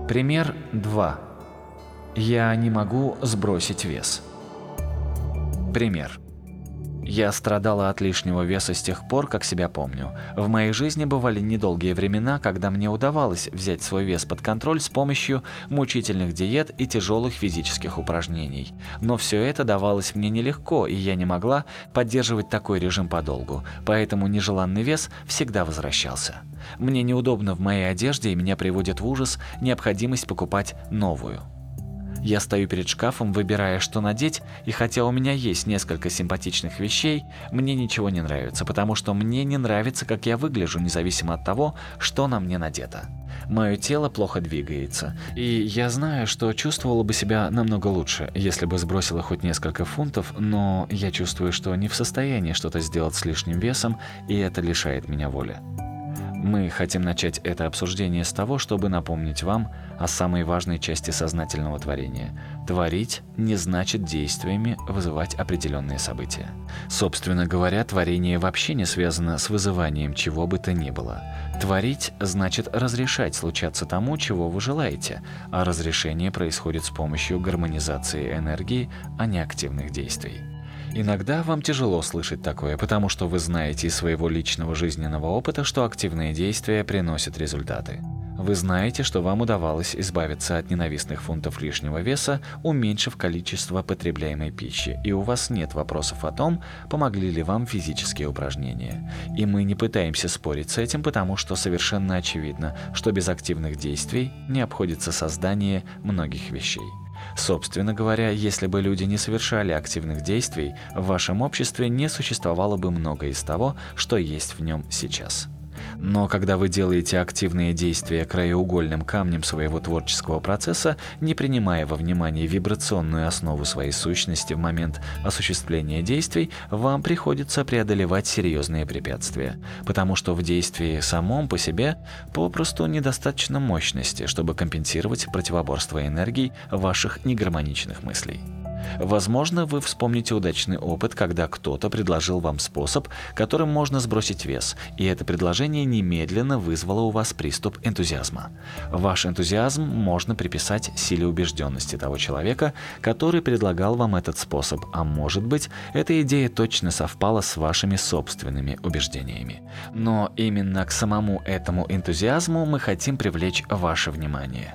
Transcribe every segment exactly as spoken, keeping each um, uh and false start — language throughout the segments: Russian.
Пример два. Я не могу сбросить вес. Пример. Я страдала от лишнего веса с тех пор, как себя помню. В моей жизни бывали недолгие времена, когда мне удавалось взять свой вес под контроль с помощью мучительных диет и тяжелых физических упражнений. Но все это давалось мне нелегко, и я не могла поддерживать такой режим подолгу, поэтому нежеланный вес всегда возвращался. Мне неудобно в моей одежде, и меня приводит в ужас необходимость покупать новую. Я стою перед шкафом, выбирая, что надеть, и хотя у меня есть несколько симпатичных вещей, мне ничего не нравится, потому что мне не нравится, как я выгляжу, независимо от того, что на мне надето. Мое тело плохо двигается, и я знаю, что чувствовала бы себя намного лучше, если бы сбросила хоть несколько фунтов, но я чувствую, что не в состоянии что-то сделать с лишним весом, и это лишает меня воли. Мы хотим начать это обсуждение с того, чтобы напомнить вам о самой важной части сознательного творения. Творить не значит действиями вызывать определенные события. Собственно говоря, творение вообще не связано с вызыванием чего бы то ни было. Творить значит разрешать случаться тому, чего вы желаете, а разрешение происходит с помощью гармонизации энергии, а не активных действий. Иногда вам тяжело слышать такое, потому что вы знаете из своего личного жизненного опыта, что активные действия приносят результаты. Вы знаете, что вам удавалось избавиться от ненавистных фунтов лишнего веса, уменьшив количество потребляемой пищи, и у вас нет вопросов о том, помогли ли вам физические упражнения. И мы не пытаемся спорить с этим, потому что совершенно очевидно, что без активных действий не обходится создание многих вещей. Собственно говоря, если бы люди не совершали активных действий, в вашем обществе не существовало бы многое из того, что есть в нем сейчас. Но когда вы делаете активные действия краеугольным камнем своего творческого процесса, не принимая во внимание вибрационную основу своей сущности в момент осуществления действий, вам приходится преодолевать серьезные препятствия, потому что в действии самом по себе попросту недостаточно мощности, чтобы компенсировать противоборство энергий ваших негармоничных мыслей. Возможно, вы вспомните удачный опыт, когда кто-то предложил вам способ, которым можно сбросить вес, и это предложение немедленно вызвало у вас приступ энтузиазма. Ваш энтузиазм можно приписать силе убежденности того человека, который предлагал вам этот способ, а может быть, эта идея точно совпала с вашими собственными убеждениями. Но именно к самому этому энтузиазму мы хотим привлечь ваше внимание.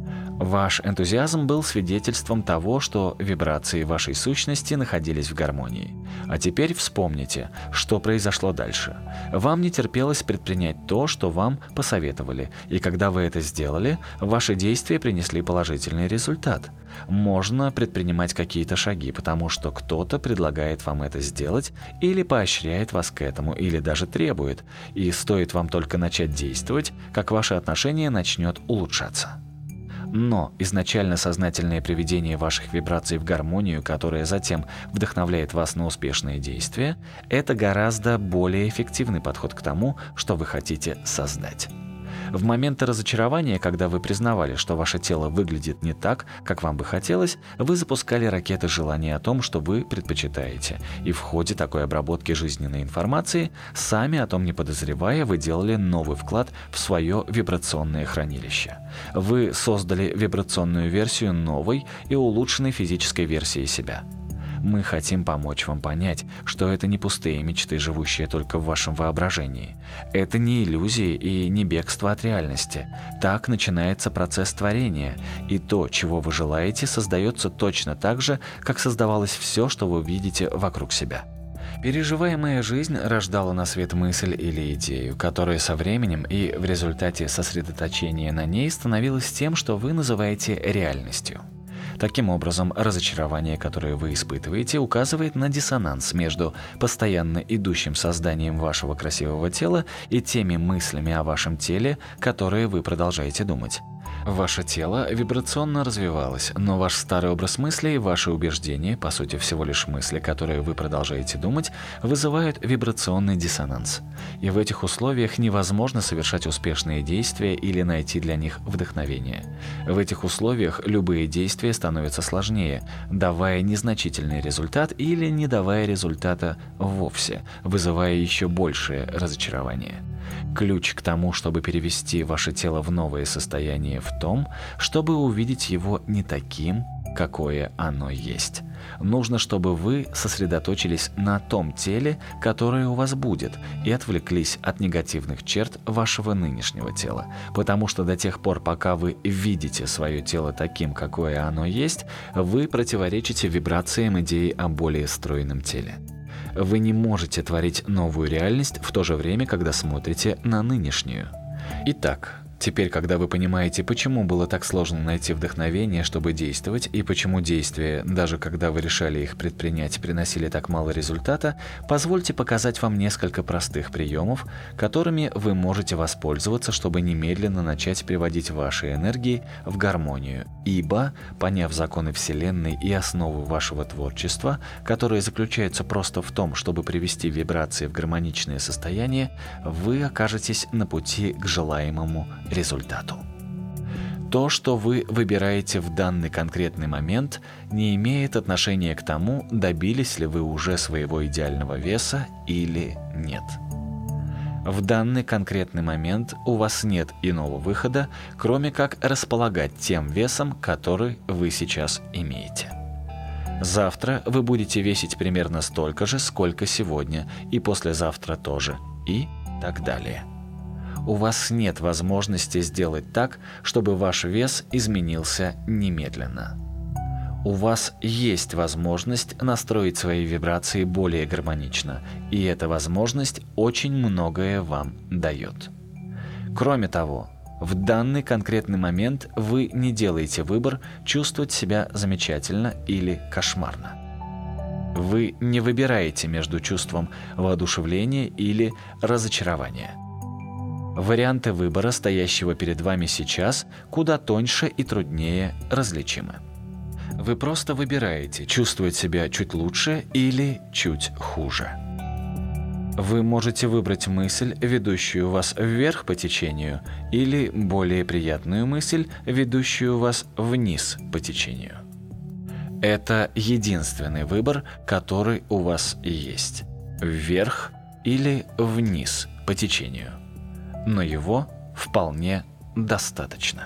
Ваш энтузиазм был свидетельством того, что вибрации вашей сущности находились в гармонии. А теперь вспомните, что произошло дальше. Вам не терпелось предпринять то, что вам посоветовали, и когда вы это сделали, ваши действия принесли положительный результат. Можно предпринимать какие-то шаги, потому что кто-то предлагает вам это сделать или поощряет вас к этому, или даже требует, и стоит вам только начать действовать, как ваше отношение начнет улучшаться. Но изначально сознательное приведение ваших вибраций в гармонию, которая затем вдохновляет вас на успешные действия, это гораздо более эффективный подход к тому, что вы хотите создать. В моменты разочарования, когда вы признавали, что ваше тело выглядит не так, как вам бы хотелось, вы запускали ракеты желания о том, что вы предпочитаете. И в ходе такой обработки жизненной информации, сами о том не подозревая, вы делали новый вклад в свое вибрационное хранилище. Вы создали вибрационную версию новой и улучшенной физической версии себя. Мы хотим помочь вам понять, что это не пустые мечты, живущие только в вашем воображении. Это не иллюзии и не бегство от реальности. Так начинается процесс творения, и то, чего вы желаете, создается точно так же, как создавалось все, что вы видите вокруг себя. Переживаемая жизнь рождала на свет мысль или идею, которая со временем и в результате сосредоточения на ней становилась тем, что вы называете реальностью. Таким образом, разочарование, которое вы испытываете, указывает на диссонанс между постоянно идущим созданием вашего красивого тела и теми мыслями о вашем теле, которые вы продолжаете думать. Ваше тело вибрационно развивалось, но ваш старый образ мыслей, ваши убеждения, по сути всего лишь мысли, которые вы продолжаете думать, вызывают вибрационный диссонанс. И в этих условиях невозможно совершать успешные действия или найти для них вдохновение. В этих условиях любые действия становятся сложнее, давая незначительный результат или не давая результата вовсе, вызывая еще большее разочарование. Ключ к тому, чтобы перевести ваше тело в новое состояние, в том, чтобы увидеть его не таким, какое оно есть. Нужно, чтобы вы сосредоточились на том теле, которое у вас будет, и отвлеклись от негативных черт вашего нынешнего тела. Потому что до тех пор, пока вы видите свое тело таким, какое оно есть, вы противоречите вибрациям идеи о более стройном теле. Вы не можете творить новую реальность в то же время, когда смотрите на нынешнюю. Итак, теперь, когда вы понимаете, почему было так сложно найти вдохновение, чтобы действовать, и почему действия, даже когда вы решали их предпринять, приносили так мало результата, позвольте показать вам несколько простых приемов, которыми вы можете воспользоваться, чтобы немедленно начать приводить ваши энергии в гармонию. Ибо, поняв законы Вселенной и основу вашего творчества, которые заключаются просто в том, чтобы привести вибрации в гармоничное состояние, вы окажетесь на пути к желаемому результату. То, что вы выбираете в данный конкретный момент, не имеет отношения к тому, добились ли вы уже своего идеального веса или нет. В данный конкретный момент у вас нет иного выхода, кроме как располагать тем весом, который вы сейчас имеете. Завтра вы будете весить примерно столько же, сколько сегодня, и послезавтра тоже, и так далее. У вас нет возможности сделать так, чтобы ваш вес изменился немедленно. У вас есть возможность настроить свои вибрации более гармонично, и эта возможность очень многое вам дает. Кроме того, в данный конкретный момент вы не делаете выбор чувствовать себя замечательно или кошмарно. Вы не выбираете между чувством воодушевления или разочарования. Варианты выбора, стоящего перед вами сейчас, куда тоньше и труднее различимы. Вы просто выбираете, чувствовать себя чуть лучше или чуть хуже. Вы можете выбрать мысль, ведущую вас вверх по течению, или более приятную мысль, ведущую вас вниз по течению. Это единственный выбор, который у вас есть – вверх или вниз по течению. Но его вполне достаточно.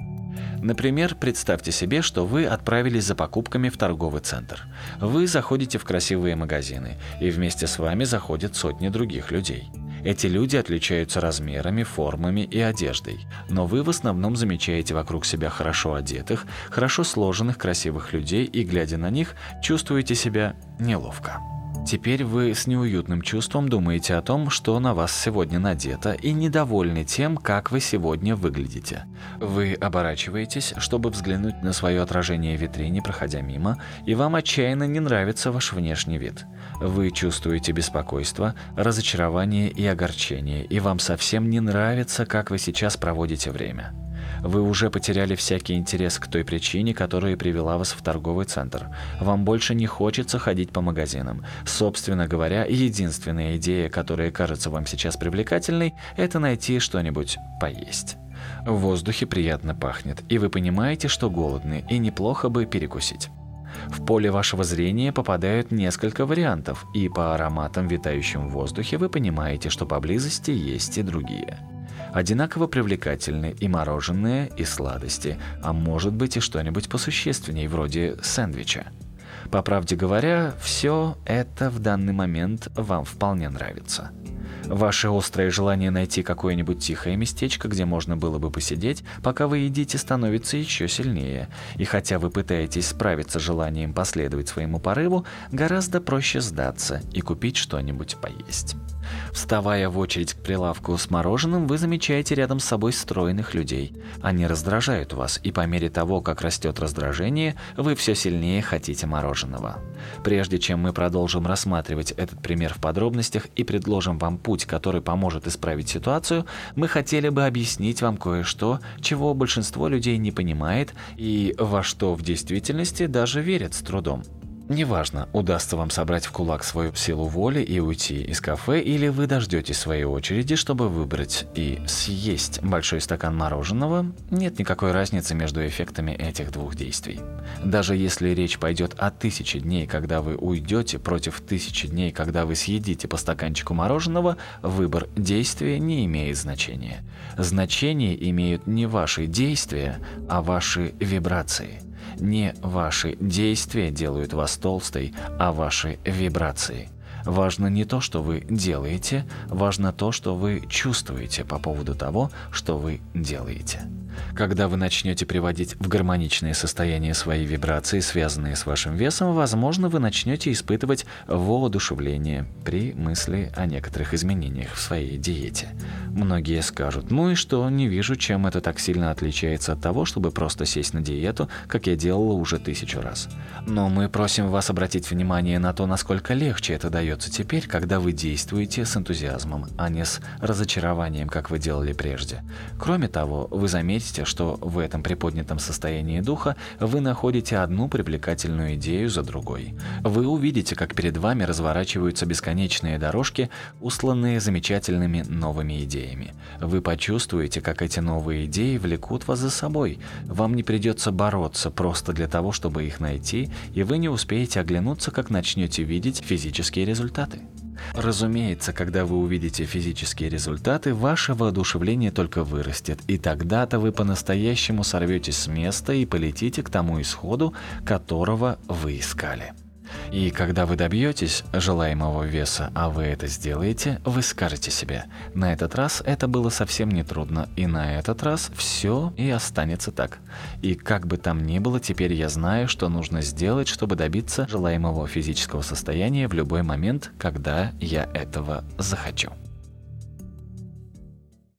Например, представьте себе, что вы отправились за покупками в торговый центр. Вы заходите в красивые магазины, и вместе с вами заходят сотни других людей. Эти люди отличаются размерами, формами и одеждой, но вы в основном замечаете вокруг себя хорошо одетых, хорошо сложенных, красивых людей и, глядя на них, чувствуете себя неловко. Теперь вы с неуютным чувством думаете о том, что на вас сегодня надето, и недовольны тем, как вы сегодня выглядите. Вы оборачиваетесь, чтобы взглянуть на свое отражение в витрине, проходя мимо, и вам отчаянно не нравится ваш внешний вид. Вы чувствуете беспокойство, разочарование и огорчение, и вам совсем не нравится, как вы сейчас проводите время. Вы уже потеряли всякий интерес к той причине, которая привела вас в торговый центр. Вам больше не хочется ходить по магазинам. Собственно говоря, единственная идея, которая кажется вам сейчас привлекательной, это найти что-нибудь поесть. В воздухе приятно пахнет, и вы понимаете, что голодны, и неплохо бы перекусить. В поле вашего зрения попадают несколько вариантов, и по ароматам, витающим в воздухе, вы понимаете, что поблизости есть и другие. Одинаково привлекательны и мороженое, и сладости, а может быть и что-нибудь посущественней, вроде сэндвича. По правде говоря, все это в данный момент вам вполне нравится. Ваше острое желание найти какое-нибудь тихое местечко, где можно было бы посидеть, пока вы едите, становится еще сильнее. И хотя вы пытаетесь справиться с желанием последовать своему порыву, гораздо проще сдаться и купить что-нибудь поесть. Вставая в очередь к прилавку с мороженым, вы замечаете рядом с собой стройных людей. Они раздражают вас, и по мере того, как растет раздражение, вы все сильнее хотите мороженого. Прежде чем мы продолжим рассматривать этот пример в подробностях и предложим вам путь, который поможет исправить ситуацию, мы хотели бы объяснить вам кое-что, чего большинство людей не понимает и во что в действительности даже верят с трудом. Неважно, удастся вам собрать в кулак свою силу воли и уйти из кафе, или вы дождетесь своей очереди, чтобы выбрать и съесть большой стакан мороженого, нет никакой разницы между эффектами этих двух действий. Даже если речь пойдет о тысяче дней, когда вы уйдете, против тысячи дней, когда вы съедите по стаканчику мороженого, выбор действия не имеет значения. Значение имеют не ваши действия, а ваши вибрации. Не ваши действия делают вас толстой, а ваши вибрации. Важно не то, что вы делаете, важно то, что вы чувствуете по поводу того, что вы делаете. Когда вы начнете приводить в гармоничное состояние свои вибрации, связанные с вашим весом, возможно, вы начнете испытывать воодушевление при мысли о некоторых изменениях в своей диете. Многие скажут: ну и что, не вижу, чем это так сильно отличается от того, чтобы просто сесть на диету, как я делала уже тысячу раз. Но мы просим вас обратить внимание на то, насколько легче это дается теперь, когда вы действуете с энтузиазмом, а не с разочарованием, как вы делали прежде. Кроме того, вы заметите, что в этом приподнятом состоянии духа вы находите одну привлекательную идею за другой. Вы увидите, как перед вами разворачиваются бесконечные дорожки, устланные замечательными новыми идеями. Вы почувствуете, как эти новые идеи влекут вас за собой. Вам не придется бороться просто для того, чтобы их найти, и вы не успеете оглянуться, как начнете видеть физические результаты. Разумеется, когда вы увидите физические результаты, ваше воодушевление только вырастет, и тогда-то вы по-настоящему сорветесь с места и полетите к тому исходу, которого вы искали. И когда вы добьетесь желаемого веса, а вы это сделаете, вы скажете себе: на этот раз это было совсем нетрудно, и на этот раз все и останется так. И как бы там ни было, теперь я знаю, что нужно сделать, чтобы добиться желаемого физического состояния в любой момент, когда я этого захочу.